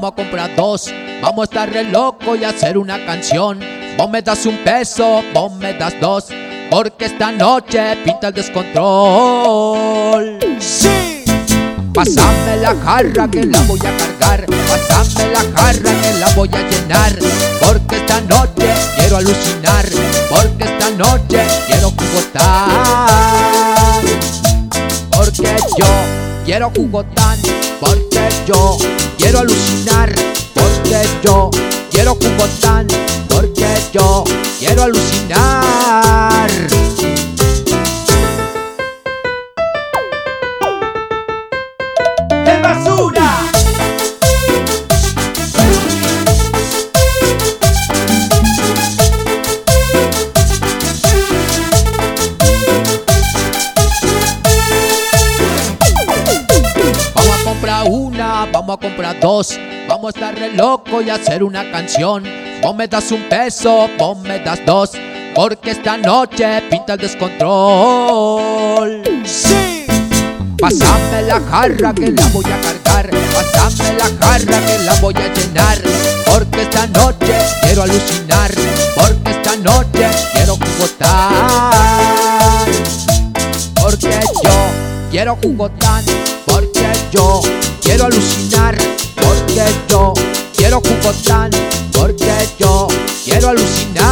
vamos a comprar dos. Vamos a estar re loco y hacer una canción. Vos me das un peso, vos me das dos, porque esta noche pinta el descontrol. ¡Sí! Pásame la jarra que la voy a cargar. Pásame la jarra que la voy a llenar, porque esta noche quiero alucinar, porque esta noche quiero jugotar. Porque yo quiero jugotán, porque yo quiero alucinar, porque yo quiero jugotán, porque yo quiero alucinar. ¡Qué basura! Vamos a comprar una, vamos a comprar dos. Vamos a estar re loco y hacer una canción. Vos me das un peso, vos me das dos, porque esta noche pinta el descontrol. ¡Sí! Pásame la jarra que la voy a cargar. Pásame la jarra que la voy a llenar, porque esta noche quiero alucinar, porque esta noche quiero jugotar. Porque yo quiero jugotán, porque yo quiero alucinar, porque yo quiero jugotán, porque yo quiero alucinar.